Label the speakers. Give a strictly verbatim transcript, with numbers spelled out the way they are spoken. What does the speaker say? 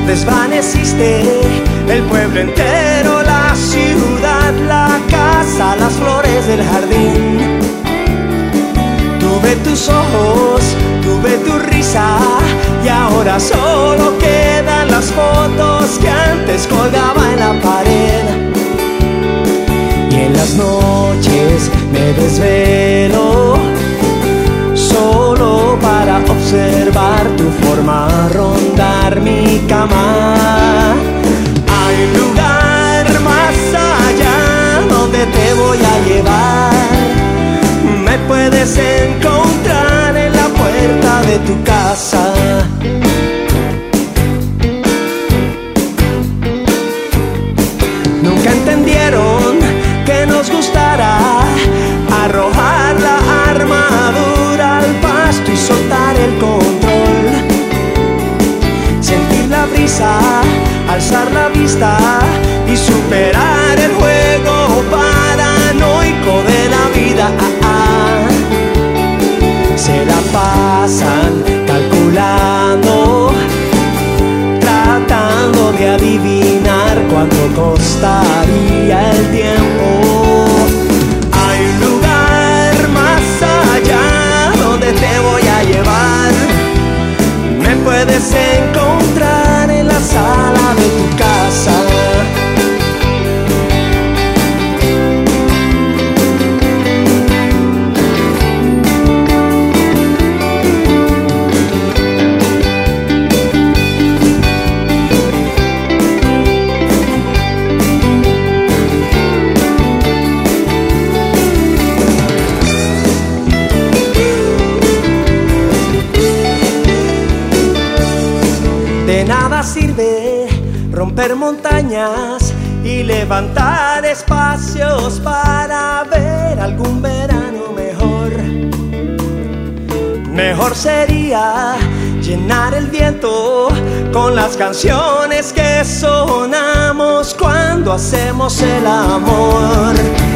Speaker 1: Desvaneciste el pueblo entero, la ciudad, la casa, las flores del jardín. Tuve tus ojos, tuve tu risa, y ahora solo quedan las fotos que antes colgaba en la pared. Y en las noches me desvelo solo para observar tu forma rondar mi cama. Hay un lugar más allá donde te voy a llevar. Me puedes encontrar en la puerta de tu casa. Nunca entendieron que nos gustará arrojar la armadura al pasto y soltar el control. Sentir la brisa, alzar la vista y superar el juego paranoico de la vida. Ah, ah. Se la pasan calculando, tratando de adivinar cuánto costaría el tiempo. Hay un lugar más allá donde te voy a llevar. Me puedes encontrar en la sala de tu casa. De nada sirve romper montañas y levantar espacios para ver algún verano mejor. Mejor sería llenar el viento con las canciones que sonamos cuando hacemos el amor.